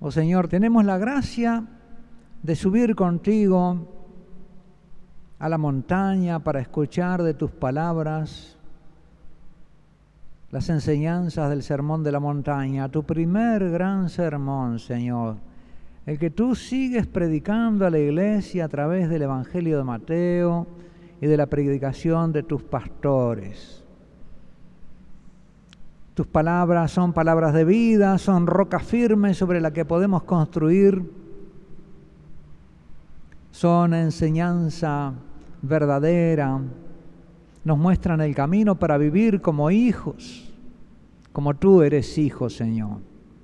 Oh Señor, tenemos la gracia de subir contigo a la montaña para escuchar de tus palabras las enseñanzas del sermón de la montaña, tu primer gran sermón, Señor, el que tú sigues predicando a la iglesia a través del Evangelio de Mateo y de la predicación de tus pastores. Tus palabras son palabras de vida, son roca firme sobre la que podemos construir, son enseñanza verdadera, nos muestran el camino para vivir como hijos, como tú eres hijo, Señor.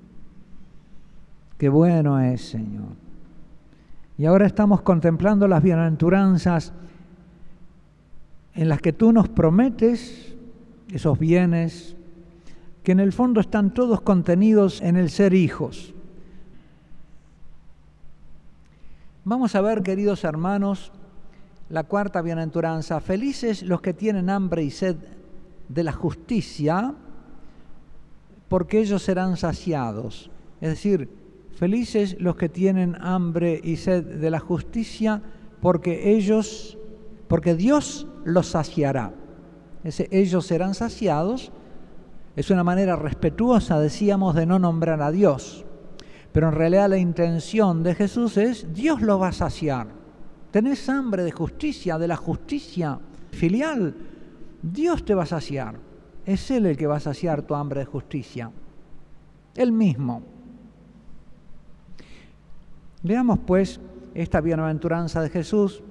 Qué bueno es, Señor. Y ahora estamos contemplando las bienaventuranzas en las que tú nos prometes esos bienes que en el fondo están todos contenidos en el ser hijos. Vamos a ver, queridos hermanos, la cuarta bienaventuranza. Felices los que tienen hambre y sed de la justicia, porque ellos serán saciados. Es decir, felices los que tienen hambre y sed de la justicia, porque Dios los saciará. Ellos serán saciados. Es una manera respetuosa, decíamos, de no nombrar a Dios. Pero en realidad la intención de Jesús es, Dios lo va a saciar. Tenés hambre de justicia, de la justicia filial, Dios te va a saciar. Es Él el que va a saciar tu hambre de justicia. Él mismo. Veamos pues esta bienaventuranza de Jesús.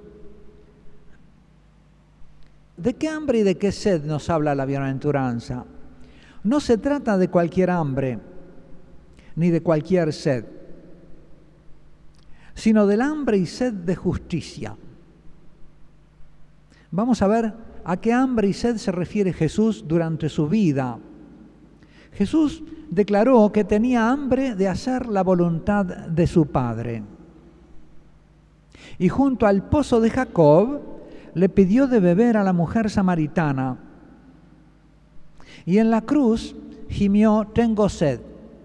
¿De qué hambre y de qué sed nos habla la bienaventuranza? No se trata de cualquier hambre, ni de cualquier sed, sino del hambre y sed de justicia. Vamos a ver a qué hambre y sed se refiere Jesús durante su vida. Jesús declaró que tenía hambre de hacer la voluntad de su Padre. Y junto al pozo de Jacob le pidió de beber a la mujer samaritana. Y en la cruz gimió, tengo sed.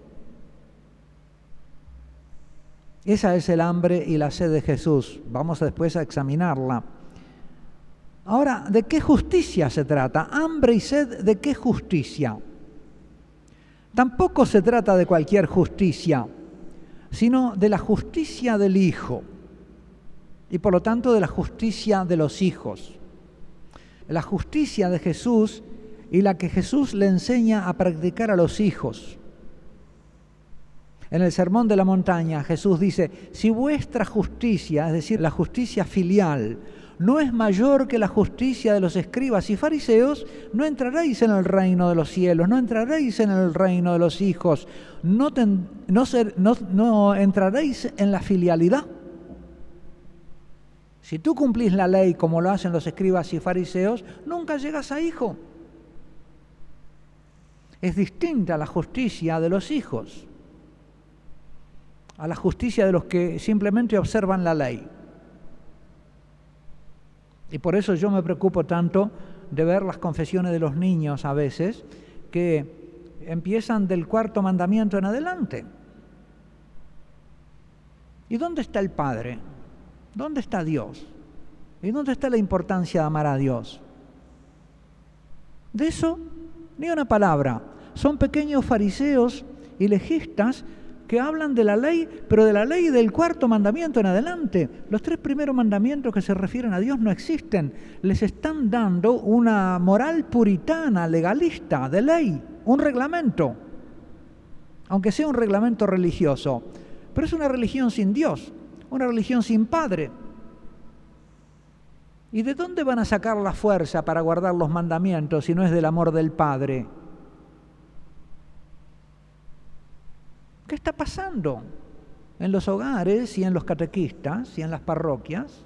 Esa es el hambre y la sed de Jesús. Vamos después a examinarla. Ahora, ¿de qué justicia se trata? Hambre y sed, ¿de qué justicia? Tampoco se trata de cualquier justicia, sino de la justicia del Hijo y por lo tanto de la justicia de los hijos. La justicia de Jesús y la que Jesús le enseña a practicar a los hijos. En el Sermón de la Montaña, Jesús dice, si vuestra justicia, es decir, la justicia filial, no es mayor que la justicia de los escribas y fariseos, no entraréis en el reino de los cielos, no entraréis en el reino de los hijos, no entraréis en la filialidad. Si tú cumplís la ley como lo hacen los escribas y fariseos, nunca llegas a hijo. Es distinta la justicia de los hijos a la justicia de los que simplemente observan la ley. Y por eso yo me preocupo tanto de ver las confesiones de los niños a veces que empiezan del cuarto mandamiento en adelante. ¿Y dónde está el Padre? ¿Dónde está Dios? ¿Y dónde está la importancia de amar a Dios? De eso ni una palabra. Son pequeños fariseos y legistas que hablan de la ley, pero de la ley del cuarto mandamiento en adelante. Los 3 primeros mandamientos que se refieren a Dios no existen. Les están dando una moral puritana, legalista, de ley, un reglamento, aunque sea un reglamento religioso. Pero es una religión sin Dios, una religión sin Padre. ¿Y de dónde van a sacar la fuerza para guardar los mandamientos si no es del amor del Padre? ¿Qué está pasando en los hogares y en los catequistas y en las parroquias?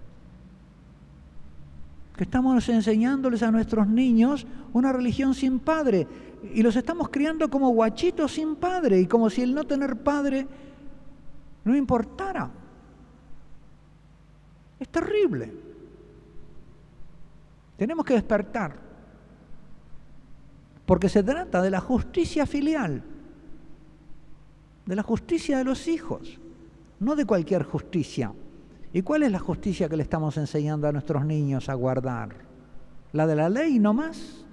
Que estamos enseñándoles a nuestros niños una religión sin padre y los estamos criando como guachitos sin padre y como si el no tener padre no importara. Es terrible. Tenemos que despertar porque se trata de la justicia filial. de la justicia de los hijos, no de cualquier justicia. ¿Y cuál es la justicia que le estamos enseñando a nuestros niños a guardar? ¿La de la ley no más?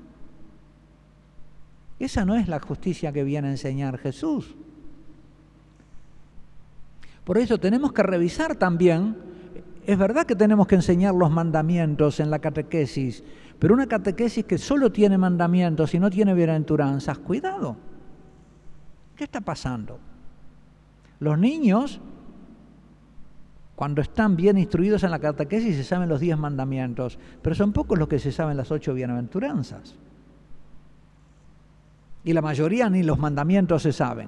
Esa no es la justicia que viene a enseñar Jesús. Por eso tenemos que revisar también, es verdad que tenemos que enseñar los mandamientos en la catequesis, pero una catequesis que solo tiene mandamientos y no tiene bienaventuranzas, cuidado. ¿Qué está pasando? Los niños, cuando están bien instruidos en la catequesis, se saben los 10 mandamientos, pero son pocos los que se saben las 8 bienaventuranzas. Y la mayoría ni los mandamientos se saben.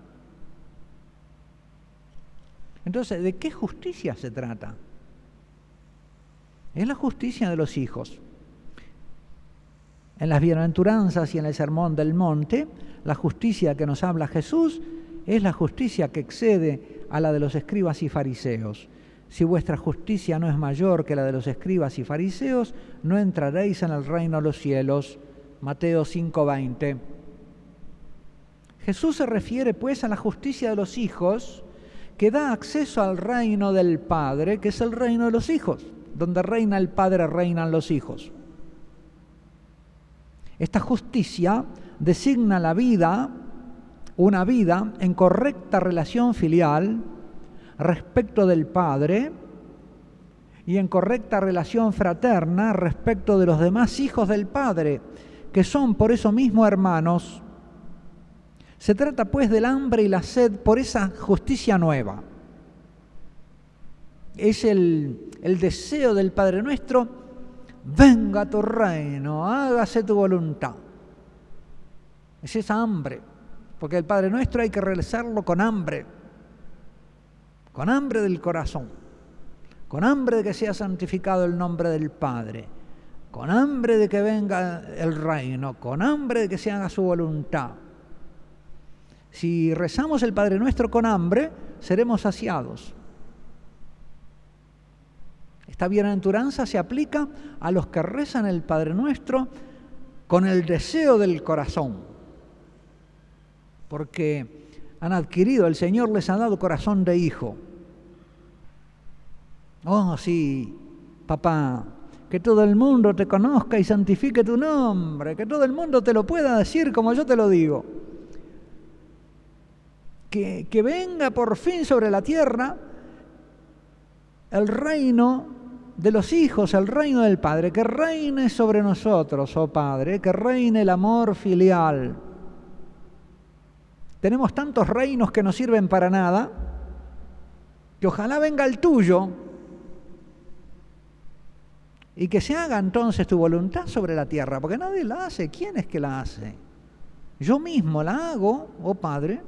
Entonces, ¿de qué justicia se trata? Es la justicia de los hijos. En las bienaventuranzas y en el Sermón del Monte, la justicia que nos habla Jesús es la justicia que excede a la de los escribas y fariseos. Si vuestra justicia no es mayor que la de los escribas y fariseos, no entraréis en el reino de los cielos. Mateo 5:20. Jesús se refiere pues a la justicia de los hijos que da acceso al reino del Padre, que es el reino de los hijos. Donde reina el Padre, reinan los hijos. Esta justicia designa la vida, una vida en correcta relación filial respecto del Padre y en correcta relación fraterna respecto de los demás hijos del Padre, que son por eso mismo hermanos. Se trata pues del hambre y la sed por esa justicia nueva. Es el deseo del Padre nuestro: venga tu reino, hágase tu voluntad. Es esa hambre, porque el Padre nuestro hay que realizarlo con hambre del corazón, con hambre de que sea santificado el nombre del Padre, con hambre de que venga el reino, con hambre de que se haga su voluntad. Si rezamos el Padre Nuestro con hambre, seremos saciados. Esta bienaventuranza se aplica a los que rezan el Padre Nuestro con el deseo del corazón, porque han adquirido, el Señor les ha dado corazón de hijo. Oh, sí, papá, que todo el mundo te conozca y santifique tu nombre, que todo el mundo te lo pueda decir como yo te lo digo. Que venga por fin sobre la tierra el reino de los hijos, el reino del Padre, que reine sobre nosotros, oh Padre, que reine el amor filial. Tenemos tantos reinos que no sirven para nada, que ojalá venga el tuyo y que se haga entonces tu voluntad sobre la tierra, porque nadie la hace. ¿Quién es que la hace? Yo mismo la hago, oh Padre,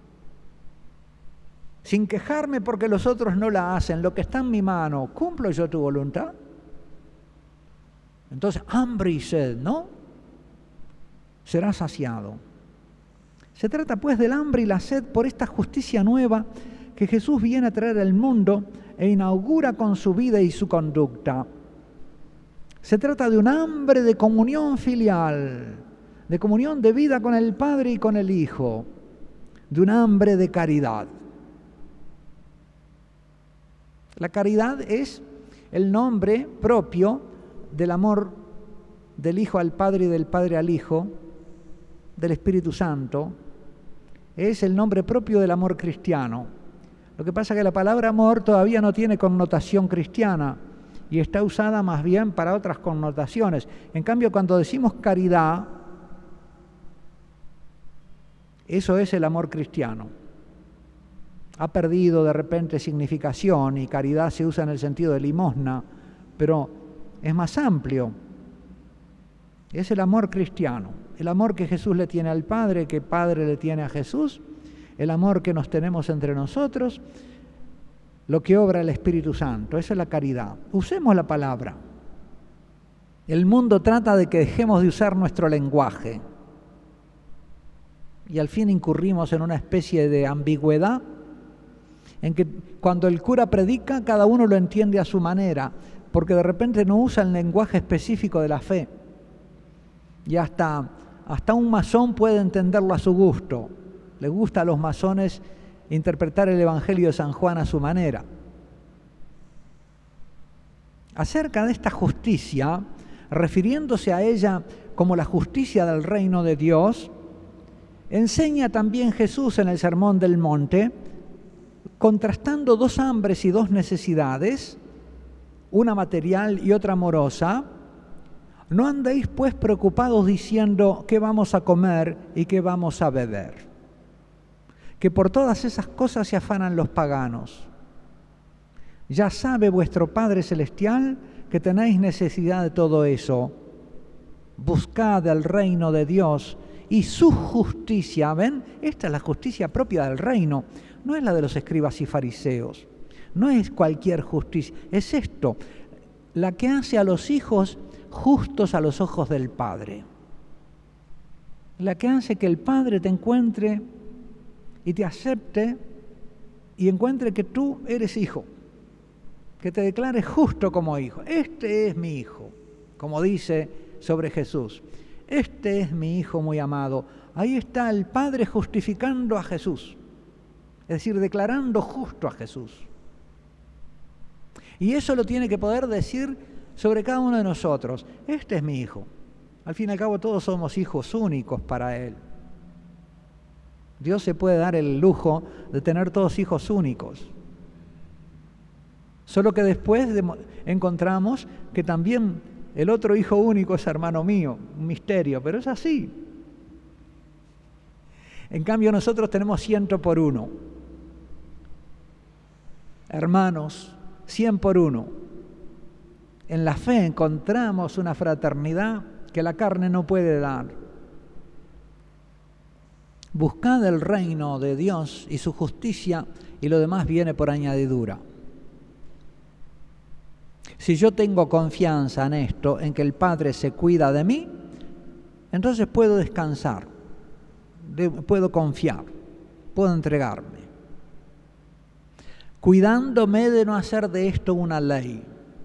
sin quejarme porque los otros no la hacen. Lo que está en mi mano, ¿cumplo yo tu voluntad? Entonces, hambre y sed, ¿no? Será saciado. Se trata pues del hambre y la sed por esta justicia nueva que Jesús viene a traer al mundo e inaugura con su vida y su conducta. Se trata de un hambre de comunión filial, de comunión de vida con el Padre y con el Hijo, de un hambre de caridad. La caridad es el nombre propio del amor del Hijo al Padre y del Padre al Hijo, del Espíritu Santo. Es el nombre propio del amor cristiano. Lo que pasa es que la palabra amor todavía no tiene connotación cristiana y está usada más bien para otras connotaciones. En cambio, cuando decimos caridad, eso es el amor cristiano. Ha perdido de repente significación y caridad se usa en el sentido de limosna, pero es más amplio. Es el amor cristiano, el amor que Jesús le tiene al Padre, que Padre le tiene a Jesús, el amor que nos tenemos entre nosotros, lo que obra el Espíritu Santo. Esa es la caridad. Usemos la palabra. El mundo trata de que dejemos de usar nuestro lenguaje y al fin incurrimos en una especie de ambigüedad en que cuando el cura predica, cada uno lo entiende a su manera, porque de repente no usa el lenguaje específico de la fe. Y hasta un masón puede entenderlo a su gusto. Les gusta a los masones interpretar el Evangelio de San Juan a su manera. Acerca de esta justicia, refiriéndose a ella como la justicia del reino de Dios, enseña también Jesús en el Sermón del Monte, contrastando dos hambres y dos necesidades, una material y otra amorosa. No andéis pues preocupados diciendo qué vamos a comer y qué vamos a beber, que por todas esas cosas se afanan los paganos. Ya sabe vuestro Padre Celestial que tenéis necesidad de todo eso. Buscad el reino de Dios y su justicia. ¿Ven? Esta es la justicia propia del reino. No es la de los escribas y fariseos. No es cualquier justicia. Es esto, la que hace a los hijos justos a los ojos del Padre. La que hace que el Padre te encuentre y te acepte y encuentre que tú eres hijo. Que te declares justo como hijo. Este es mi hijo, como dice sobre Jesús. Este es mi hijo muy amado. Ahí está el Padre justificando a Jesús, es decir, declarando justo a Jesús. Y eso lo tiene que poder decir sobre cada uno de nosotros. Este es mi hijo. Al fin y al cabo todos somos hijos únicos para Él. Dios se puede dar el lujo de tener todos hijos únicos. Solo que después encontramos que también el otro hijo único es hermano mío, un misterio, pero es así. En cambio nosotros tenemos 100 por 1. Hermanos, 100 por 1. En la fe encontramos una fraternidad que la carne no puede dar. Buscad el reino de Dios y su justicia y lo demás viene por añadidura. Si yo tengo confianza en esto, en que el Padre se cuida de mí, entonces puedo descansar, puedo confiar, puedo entregarme. Cuidándome de no hacer de esto una ley.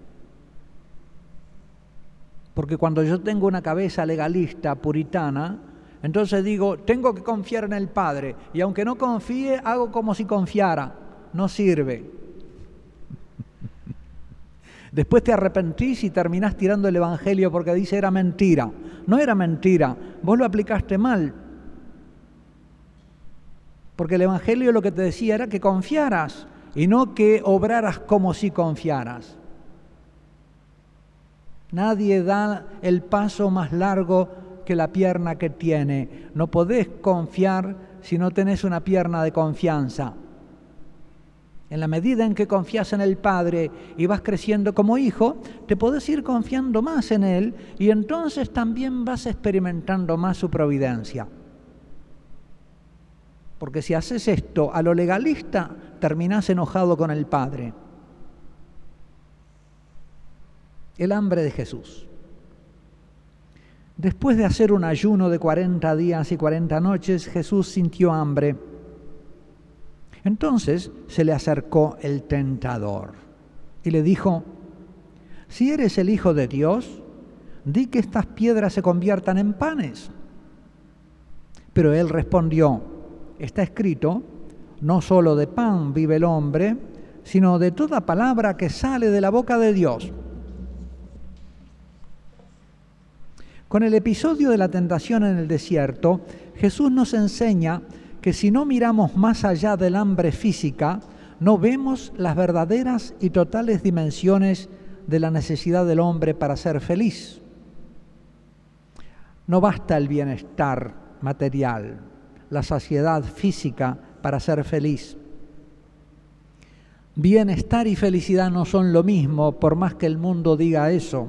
Porque cuando yo tengo una cabeza legalista, puritana, entonces digo, tengo que confiar en el Padre, y aunque no confíe, hago como si confiara. No sirve. Después te arrepentís y terminás tirando el Evangelio porque dice era mentira. No era mentira, vos lo aplicaste mal. Porque el Evangelio lo que te decía era que confiaras y no que obraras como si confiaras. Nadie da el paso más largo que la pierna que tiene. No podés confiar si no tenés una pierna de confianza. En la medida en que confías en el Padre y vas creciendo como hijo, te podés ir confiando más en Él y entonces también vas experimentando más su providencia. Porque si haces esto a lo legalista, terminás enojado con el Padre. El hambre de Jesús. Después de hacer un ayuno de 40 días y 40 noches, Jesús sintió hambre. Entonces se le acercó el tentador y le dijo, si eres el Hijo de Dios, di que estas piedras se conviertan en panes. Pero él respondió, está escrito, no solo de pan vive el hombre, sino de toda palabra que sale de la boca de Dios. Con el episodio de la tentación en el desierto, Jesús nos enseña que si no miramos más allá del hambre física, no vemos las verdaderas y totales dimensiones de la necesidad del hombre para ser feliz. No basta el bienestar material, la saciedad física para ser feliz. Bienestar y felicidad no son lo mismo, por más que el mundo diga eso.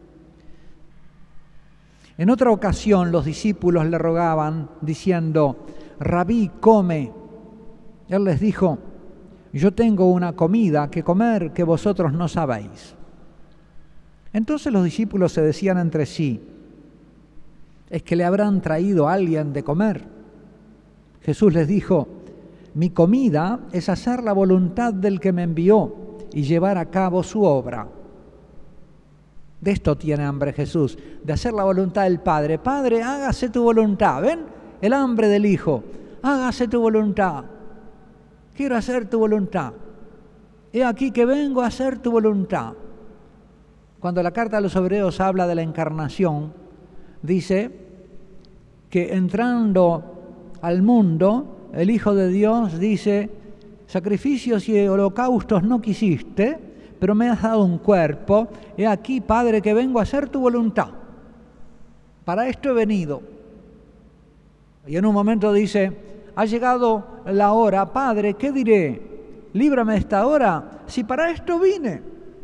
En otra ocasión los discípulos le rogaban diciendo, Rabí, come. Él les dijo, yo tengo una comida que comer que vosotros no sabéis. Entonces los discípulos se decían entre sí, ¿es que le habrán traído a alguien de comer? Jesús les dijo, mi comida es hacer la voluntad del que me envió y llevar a cabo su obra. De esto tiene hambre Jesús, de hacer la voluntad del Padre. Padre, hágase tu voluntad. ¿Ven? El hambre del Hijo. hágase tu voluntad, quiero hacer tu voluntad, he aquí que vengo a hacer tu voluntad. Cuando la carta a los Hebreos habla de la encarnación, dice que entrando al mundo, el Hijo de Dios dice: sacrificios y holocaustos no quisiste, pero me has dado un cuerpo, he aquí, Padre, que vengo a hacer tu voluntad. Para esto he venido. Y en un momento dice: ha llegado la hora, Padre, ¿qué diré? Líbrame de esta hora, si para esto vine.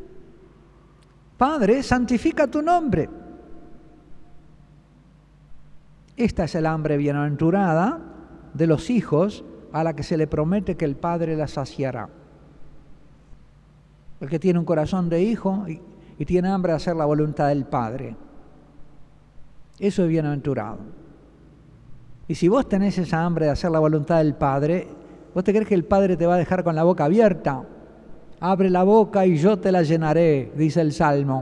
Padre, santifica tu nombre. Esta es el hambre bienaventurada de los hijos a la que se le promete que el Padre la saciará. El que tiene un corazón de hijo y tiene hambre de hacer la voluntad del Padre. Eso es bienaventurado. Y si vos tenés esa hambre de hacer la voluntad del Padre, ¿vos te crees que el Padre te va a dejar con la boca abierta? Abre la boca y yo te la llenaré, dice el Salmo.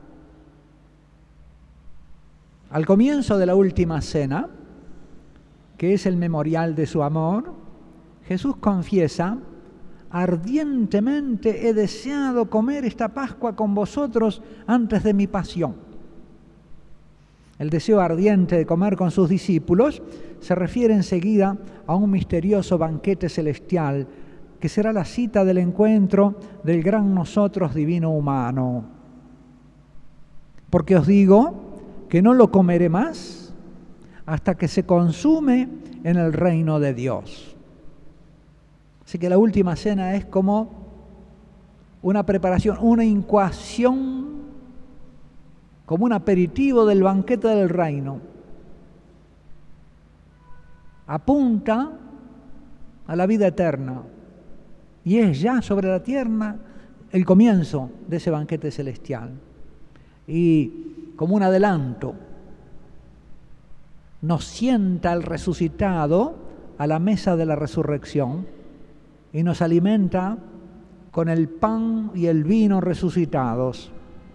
Al comienzo de la última cena, que es el memorial de su amor, Jesús confiesa: ardientemente he deseado comer esta Pascua con vosotros antes de mi pasión. El deseo ardiente de comer con sus discípulos se refiere enseguida a un misterioso banquete celestial que será la cita del encuentro del gran nosotros divino humano. Porque os digo que no lo comeré más hasta que se consume en el reino de Dios. Así que la última cena es como una preparación, una incoación, como un aperitivo del banquete del reino. Apunta a la vida eterna y es ya sobre la tierra el comienzo de ese banquete celestial. Y como un adelanto, nos sienta el resucitado a la mesa de la resurrección y nos alimenta con el pan y el vino resucitados.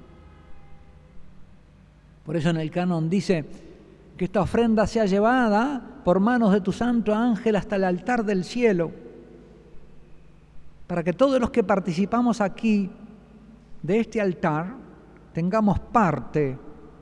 Por eso en el canon dice que esta ofrenda sea llevada por manos de tu santo ángel hasta el altar del cielo, para que todos los que participamos aquí de este altar tengamos parte.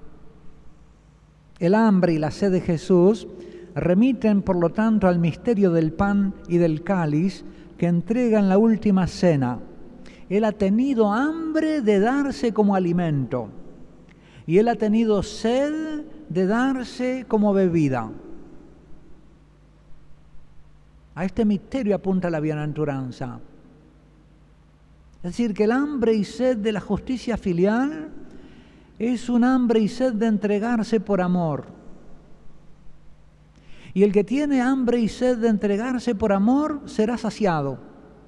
El hambre y la sed de Jesús remiten, por lo tanto, al misterio del pan y del cáliz que entrega en la última cena. Él ha tenido hambre de darse como alimento y Él ha tenido sed de darse como bebida. A este misterio apunta la bienaventuranza. Es decir, que el hambre y sed de la justicia filial es un hambre y sed de entregarse por amor. Y el que tiene hambre y sed de entregarse por amor será saciado.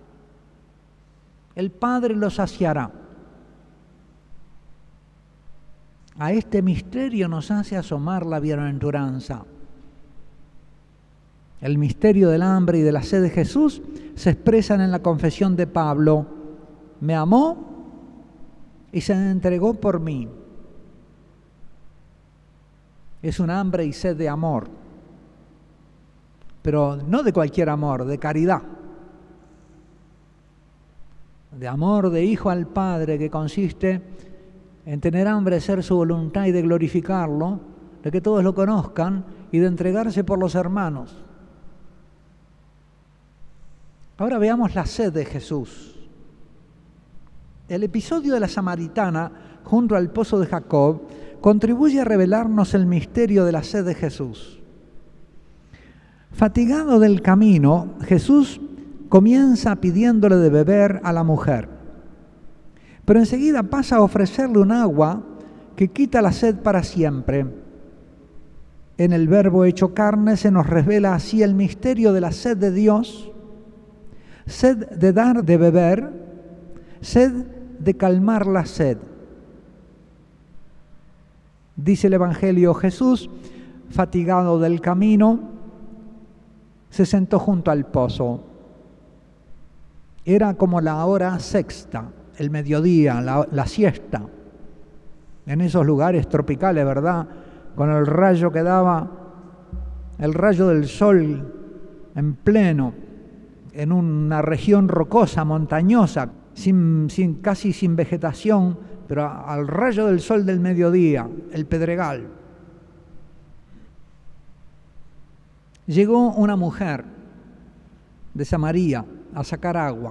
El Padre lo saciará. A este misterio nos hace asomar la bienaventuranza. El misterio del hambre y de la sed de Jesús se expresan en la confesión de Pablo: me amó y se entregó por mí. Es un hambre y sed de amor, pero no de cualquier amor, de caridad. De amor de hijo al Padre, que consiste en tener hambre de hacer su voluntad y de glorificarlo, de que todos lo conozcan y de entregarse por los hermanos. Ahora veamos la sed de Jesús. El episodio de la samaritana junto al pozo de Jacob contribuye a revelarnos el misterio de la sed de Jesús. Fatigado del camino, Jesús comienza pidiéndole de beber a la mujer, pero enseguida pasa a ofrecerle un agua que quita la sed para siempre. En el Verbo hecho carne se nos revela así el misterio de la sed de Dios, sed de dar de beber, sed de calmar la sed. Dice el Evangelio: Jesús, fatigado del camino, se sentó junto al pozo. Era como la hora sexta, el mediodía, la siesta. En esos lugares tropicales, ¿verdad? Con el rayo que daba, el rayo del sol en pleno, en una región rocosa, montañosa, casi sin vegetación, pero al rayo del sol del mediodía, el pedregal. Llegó una mujer de Samaria a sacar agua.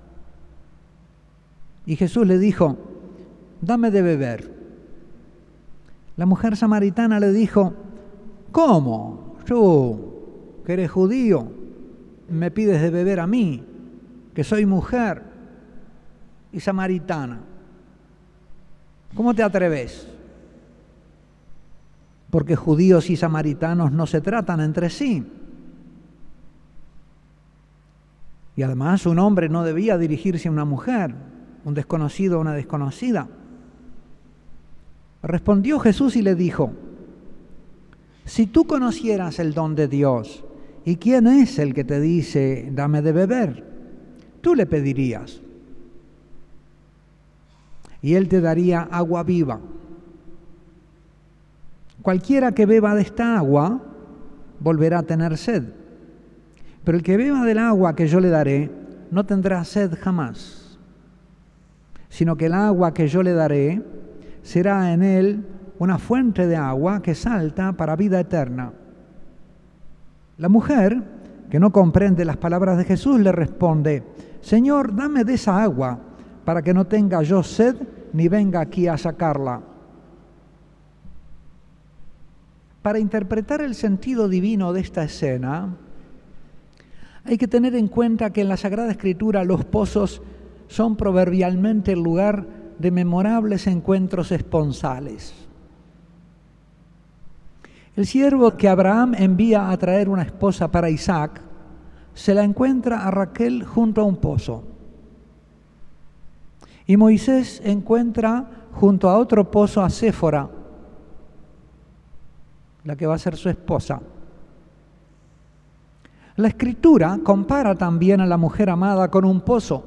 Y Jesús le dijo: dame de beber. La mujer samaritana le dijo: ¿cómo? Tú, que eres judío, me pides de beber a mí, que soy mujer y samaritana. ¿Cómo te atreves? Porque judíos y samaritanos no se tratan entre sí. Y además un hombre no debía dirigirse a una mujer, un desconocido o una desconocida. Respondió Jesús y le dijo: si tú conocieras el don de Dios y quién es el que te dice dame de beber, tú le pedirías y él te daría agua viva. Cualquiera que beba de esta agua volverá a tener sed, pero el que beba del agua que yo le daré no tendrá sed jamás, sino que el agua que yo le daré será en él una fuente de agua que salta para vida eterna. La mujer, que no comprende las palabras de Jesús, le responde: Señor, dame de esa agua para que no tenga yo sed ni venga aquí a sacarla. Para interpretar el sentido divino de esta escena, hay que tener en cuenta que en la Sagrada Escritura los pozos son proverbialmente el lugar de memorables encuentros esponsales. El siervo que Abraham envía a traer una esposa para Isaac, se la encuentra a Raquel junto a un pozo. Y Moisés encuentra junto a otro pozo a Séfora, la que va a ser su esposa. La Escritura compara también a la mujer amada con un pozo.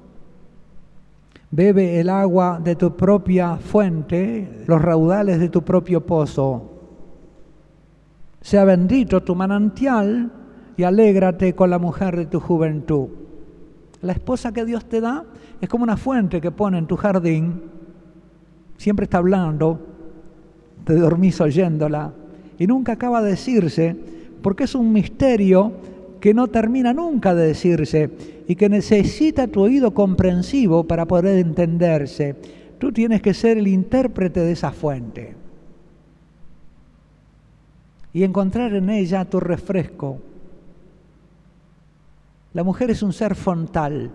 Bebe el agua de tu propia fuente, los raudales de tu propio pozo. Sea bendito tu manantial y alégrate con la mujer de tu juventud. La esposa que Dios te da es como una fuente que pone en tu jardín. Siempre está hablando, te dormís oyéndola y nunca acaba de decirse, porque es un misterio que no termina nunca de decirse y que necesita tu oído comprensivo para poder entenderse. Tú tienes que ser el intérprete de esa fuente y encontrar en ella tu refresco. La mujer es un ser fontal,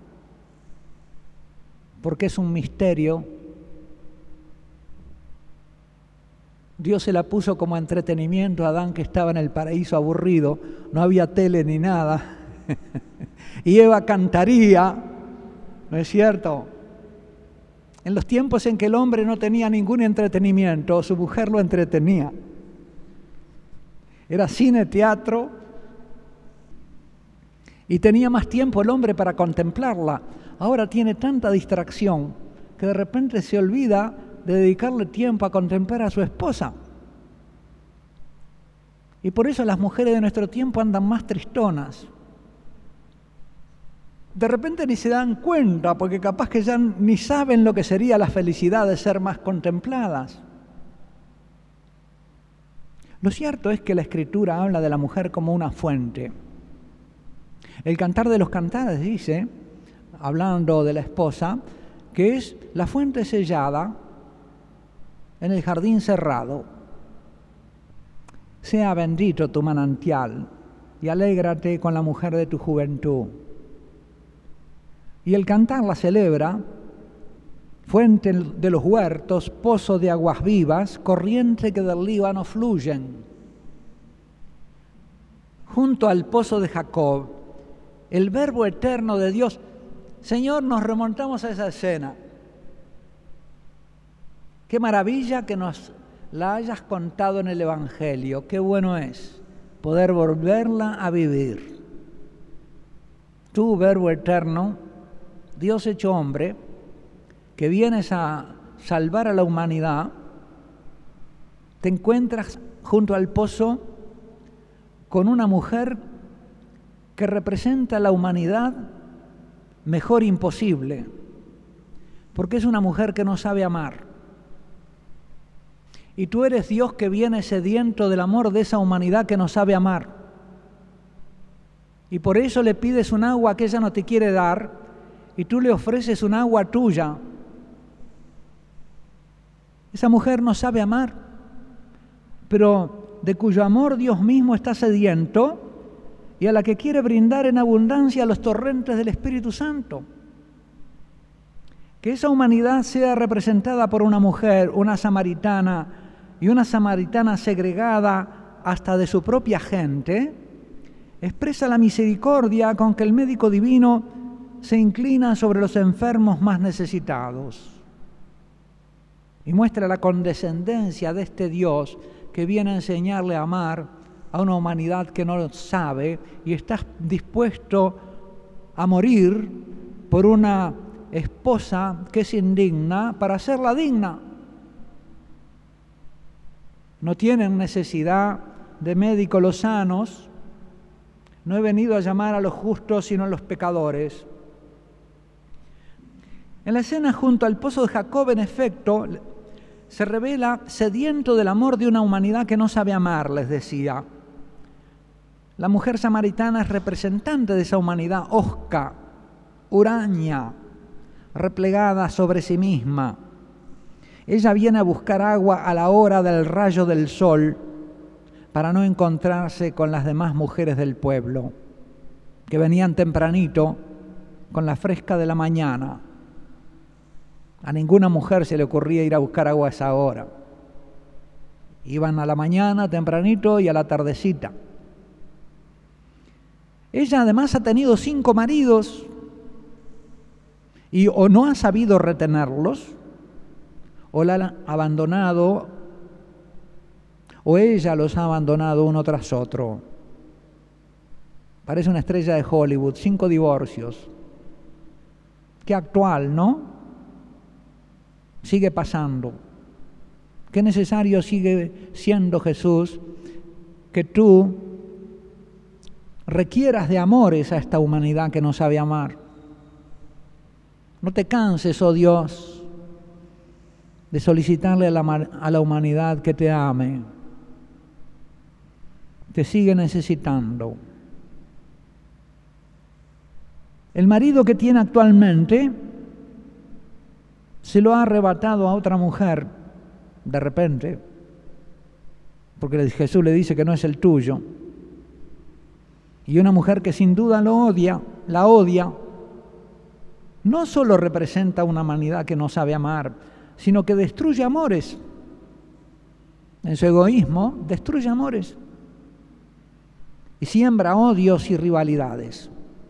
porque es un misterio. Dios se la puso como entretenimiento a Adán, que estaba en el paraíso aburrido, no había tele ni nada, y Eva cantaría, ¿no es cierto? En los tiempos en que el hombre no tenía ningún entretenimiento, su mujer lo entretenía. Era cine, teatro, y tenía más tiempo el hombre para contemplarla. Ahora tiene tanta distracción que de repente se olvida de dedicarle tiempo a contemplar a su esposa. Y por eso las mujeres de nuestro tiempo andan más tristonas. De repente ni se dan cuenta, porque capaz que ya ni saben lo que sería la felicidad de ser más contempladas. Lo cierto es que la Escritura habla de la mujer como una fuente. El Cantar de los Cantares dice, hablando de la esposa, que es la fuente sellada en el jardín cerrado. Sea bendito tu manantial y alégrate con la mujer de tu juventud. Y el cantar la celebra: fuente de los huertos, pozo de aguas vivas, corriente que del Líbano fluyen. Junto al pozo de Jacob, el verbo eterno de Dios. Señor, nos remontamos a esa escena. Qué maravilla que nos la hayas contado en el Evangelio. Qué bueno es poder volverla a vivir. Tú, verbo eterno, Dios hecho hombre, que vienes a salvar a la humanidad, te encuentras junto al pozo con una mujer que representa la humanidad mejor imposible, porque es una mujer que no sabe amar. Y tú eres Dios que viene sediento del amor de esa humanidad que no sabe amar. Y por eso le pides un agua que ella no te quiere dar, y tú le ofreces un agua tuya. Esa mujer no sabe amar, pero de cuyo amor Dios mismo está sediento, y a la que quiere brindar en abundancia los torrentes del Espíritu Santo. Que esa humanidad sea representada por una mujer, una samaritana, y una samaritana segregada hasta de su propia gente, expresa la misericordia con que el médico divino se inclina sobre los enfermos más necesitados. Y muestra la condescendencia de este Dios que viene a enseñarle a amar a una humanidad que no lo sabe y está dispuesto a morir por una esposa que es indigna para hacerla digna. No tienen necesidad de médicos los sanos. No he venido a llamar a los justos sino a los pecadores. En la escena junto al pozo de Jacob, en efecto, se revela sediento del amor de una humanidad que no sabe amar, les decía. La mujer samaritana es representante de esa humanidad hosca, huraña, replegada sobre sí misma. Ella viene a buscar agua a la hora del rayo del sol para no encontrarse con las demás mujeres del pueblo, que venían tempranito con la fresca de la mañana. A ninguna mujer se le ocurría ir a buscar agua a esa hora. Iban a la mañana tempranito y a la tardecita. Ella además ha tenido 5 maridos y o no ha sabido retenerlos, o la han abandonado, o ella los ha abandonado uno tras otro. Parece una estrella de Hollywood, 5 divorcios. Qué actual, ¿no? Sigue pasando. Qué necesario sigue siendo, Jesús, que tú requieras de amores a esta humanidad que no sabe amar. No te canses, oh Dios, de solicitarle a la humanidad que te ame. Te sigue necesitando. El marido que tiene actualmente se lo ha arrebatado a otra mujer de repente, porque Jesús le dice que no es el tuyo. Y una mujer que sin duda la odia, no solo representa una humanidad que no sabe amar, sino que destruye amores. En su egoísmo, destruye amores. Y siembra odios y rivalidades.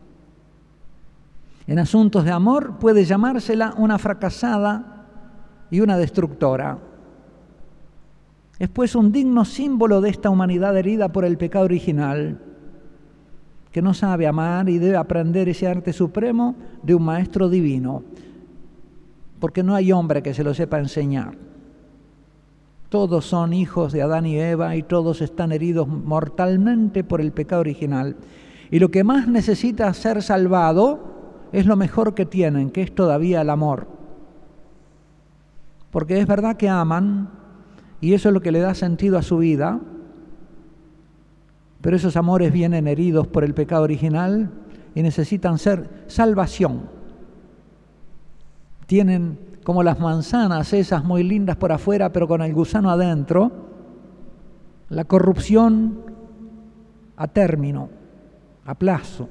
En asuntos de amor puede llamársela una fracasada y una destructora. Es pues un digno símbolo de esta humanidad herida por el pecado original, que no sabe amar y debe aprender ese arte supremo de un maestro divino, porque no hay hombre que se lo sepa enseñar. Todos son hijos de Adán y Eva y todos están heridos mortalmente por el pecado original. Y lo que más necesita ser salvado es lo mejor que tienen, que es todavía el amor. Porque es verdad que aman, y eso es lo que le da sentido a su vida, pero esos amores vienen heridos por el pecado original y necesitan ser salvación. Tienen como las manzanas esas muy lindas por afuera, pero con el gusano adentro, la corrupción a término, a plazo.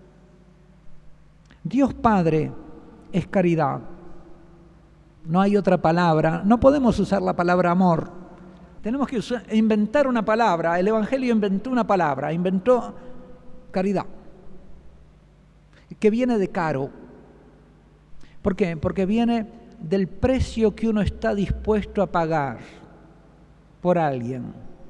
Dios Padre es caridad. No hay otra palabra. No podemos usar la palabra amor. Tenemos que inventar una palabra. El Evangelio inventó una palabra, inventó caridad, que viene de caro. ¿Por qué? Porque viene del precio que uno está dispuesto a pagar por alguien.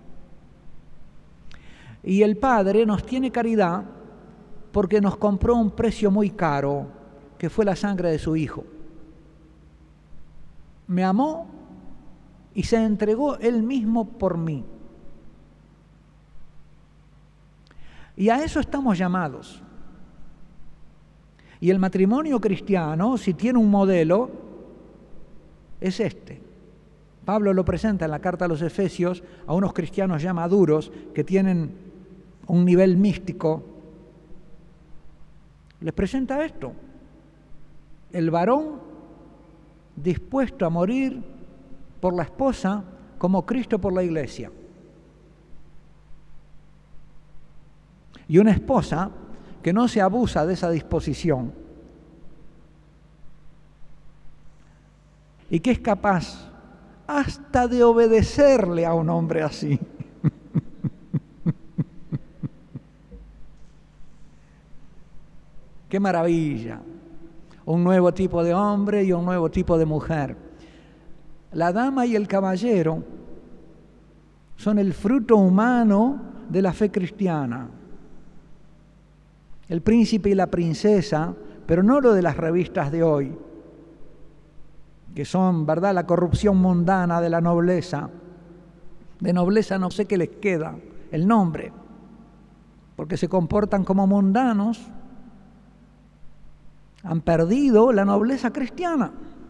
Y el Padre nos tiene caridad porque nos compró un precio muy caro, que fue la sangre de su Hijo. Me amó y se entregó Él mismo por mí. Y a eso estamos llamados. Y el matrimonio cristiano, si tiene un modelo, es este. Pablo lo presenta en la carta a los Efesios a unos cristianos ya maduros que tienen un nivel místico. Les presenta esto. El varón dispuesto a morir por la esposa como Cristo por la iglesia. Y una esposa que no se abusa de esa disposición y que es capaz hasta de obedecerle a un hombre así. ¡Qué maravilla! Un nuevo tipo de hombre y un nuevo tipo de mujer. La dama y el caballero son el fruto humano de la fe cristiana. El príncipe y la princesa, pero no lo de las revistas de hoy, que son, ¿verdad?, la corrupción mundana de la nobleza. De nobleza no sé qué les queda el nombre, porque se comportan como mundanos. Han perdido la nobleza cristiana.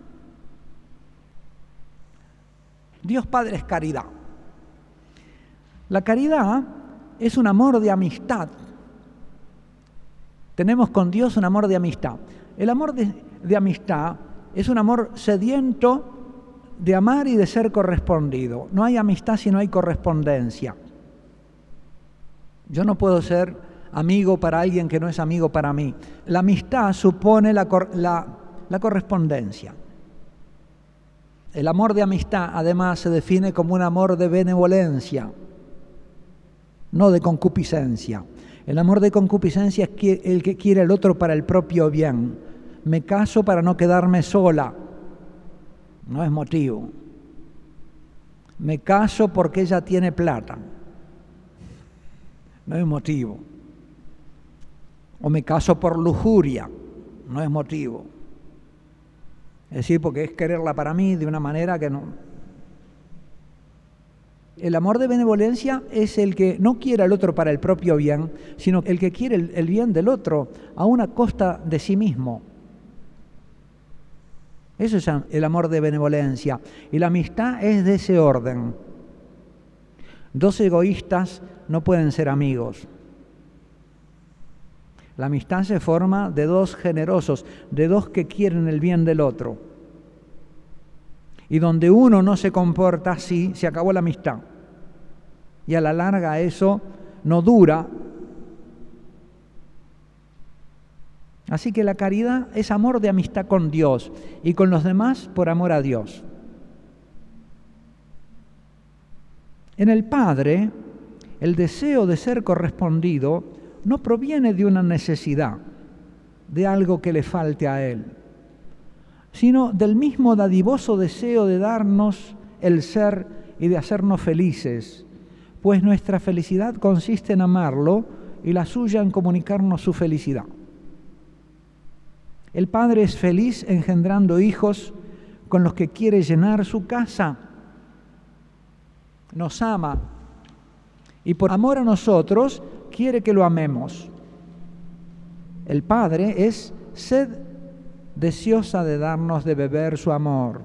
Dios Padre es caridad. La caridad es un amor de amistad. Tenemos con Dios un amor de amistad. El amor de amistad es un amor sediento de amar y de ser correspondido. No hay amistad si no hay correspondencia. Yo no puedo ser amigo para alguien que no es amigo para mí. La amistad supone la correspondencia. El amor de amistad, además, se define como un amor de benevolencia, no de concupiscencia. El amor de concupiscencia es el que quiere al otro para el propio bien. Me caso para no quedarme sola. No es motivo. Me caso porque ella tiene plata. No es motivo. O me caso por lujuria. No es motivo. Es decir, porque es quererla para mí de una manera que no. El amor de benevolencia es el que no quiere al otro para el propio bien, sino el que quiere el bien del otro a una costa de sí mismo. Eso es el amor de benevolencia. Y la amistad es de ese orden. Dos egoístas no pueden ser amigos. La amistad se forma de dos generosos, de dos que quieren el bien del otro. Y donde uno no se comporta así, se acabó la amistad. Y a la larga eso no dura. Así que la caridad es amor de amistad con Dios y con los demás por amor a Dios. En el Padre, el deseo de ser correspondido no proviene de una necesidad, de algo que le falte a Él, sino del mismo dadivoso deseo de darnos el ser y de hacernos felices, pues nuestra felicidad consiste en amarlo y la suya en comunicarnos su felicidad. El Padre es feliz engendrando hijos con los que quiere llenar su casa. Nos ama y por amor a nosotros quiere que lo amemos. El Padre es sed deseosa de darnos de beber su amor.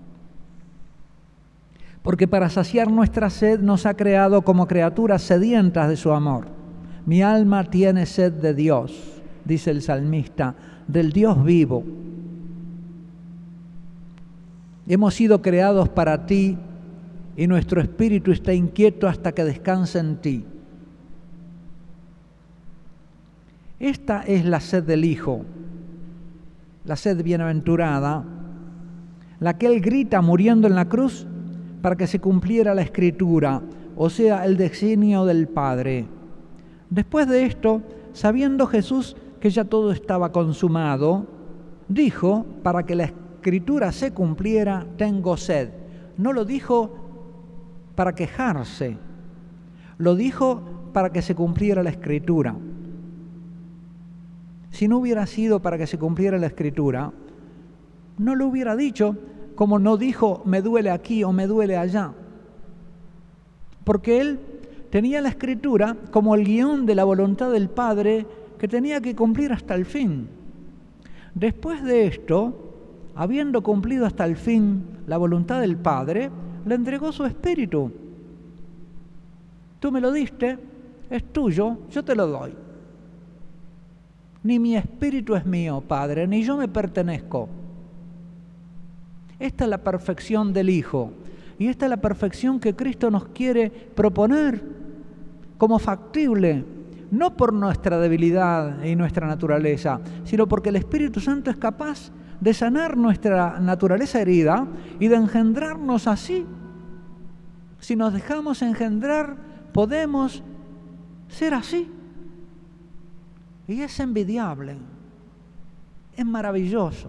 Porque para saciar nuestra sed nos ha creado como criaturas sedientas de su amor. Mi alma tiene sed de Dios, dice el salmista, del Dios vivo. Hemos sido creados para ti y nuestro espíritu está inquieto hasta que descanse en ti. Esta es la sed del Hijo, la sed bienaventurada, la que Él grita muriendo en la cruz para que se cumpliera la Escritura, o sea, el designio del Padre. Después de esto, sabiendo Jesús que ya todo estaba consumado, dijo, para que la Escritura se cumpliera, tengo sed. No lo dijo para quejarse, lo dijo para que se cumpliera la Escritura. Si no hubiera sido para que se cumpliera la Escritura, no lo hubiera dicho, como no dijo me duele aquí o me duele allá. Porque Él tenía la Escritura como el guión de la voluntad del Padre que tenía que cumplir hasta el fin. Después de esto, habiendo cumplido hasta el fin la voluntad del Padre, le entregó su Espíritu. Tú me lo diste, es tuyo, yo te lo doy. Ni mi espíritu es mío, Padre, ni yo me pertenezco. Esta es la perfección del Hijo. Y esta es la perfección que Cristo nos quiere proponer como factible, no por nuestra debilidad y nuestra naturaleza, sino porque el Espíritu Santo es capaz de sanar nuestra naturaleza herida y de engendrarnos así. Si nos dejamos engendrar, podemos ser así. Y es envidiable, es maravilloso.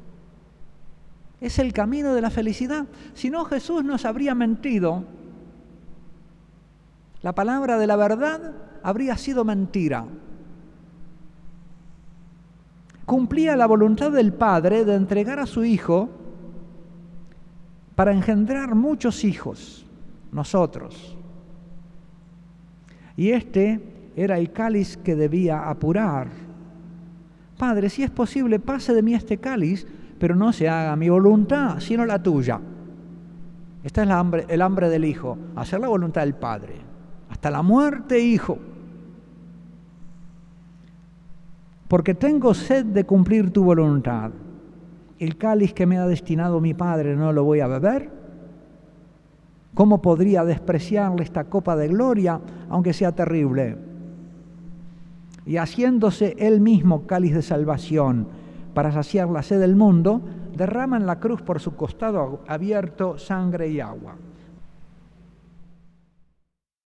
Es el camino de la felicidad. Si no, Jesús nos habría mentido. La palabra de la verdad habría sido mentira. Cumplía la voluntad del Padre de entregar a su Hijo para engendrar muchos hijos, nosotros. Y este era el cáliz que debía apurar. Padre, si es posible, pase de mí este cáliz, pero no se haga mi voluntad, sino la tuya. Esta es el hambre del Hijo, hacer la voluntad del Padre. Hasta la muerte, Hijo. Porque tengo sed de cumplir tu voluntad. El cáliz que me ha destinado mi Padre no lo voy a beber. ¿Cómo podría despreciarle esta copa de gloria, aunque sea terrible? Y haciéndose él mismo cáliz de salvación para saciar la sed del mundo, derrama en la cruz por su costado abierto sangre y agua.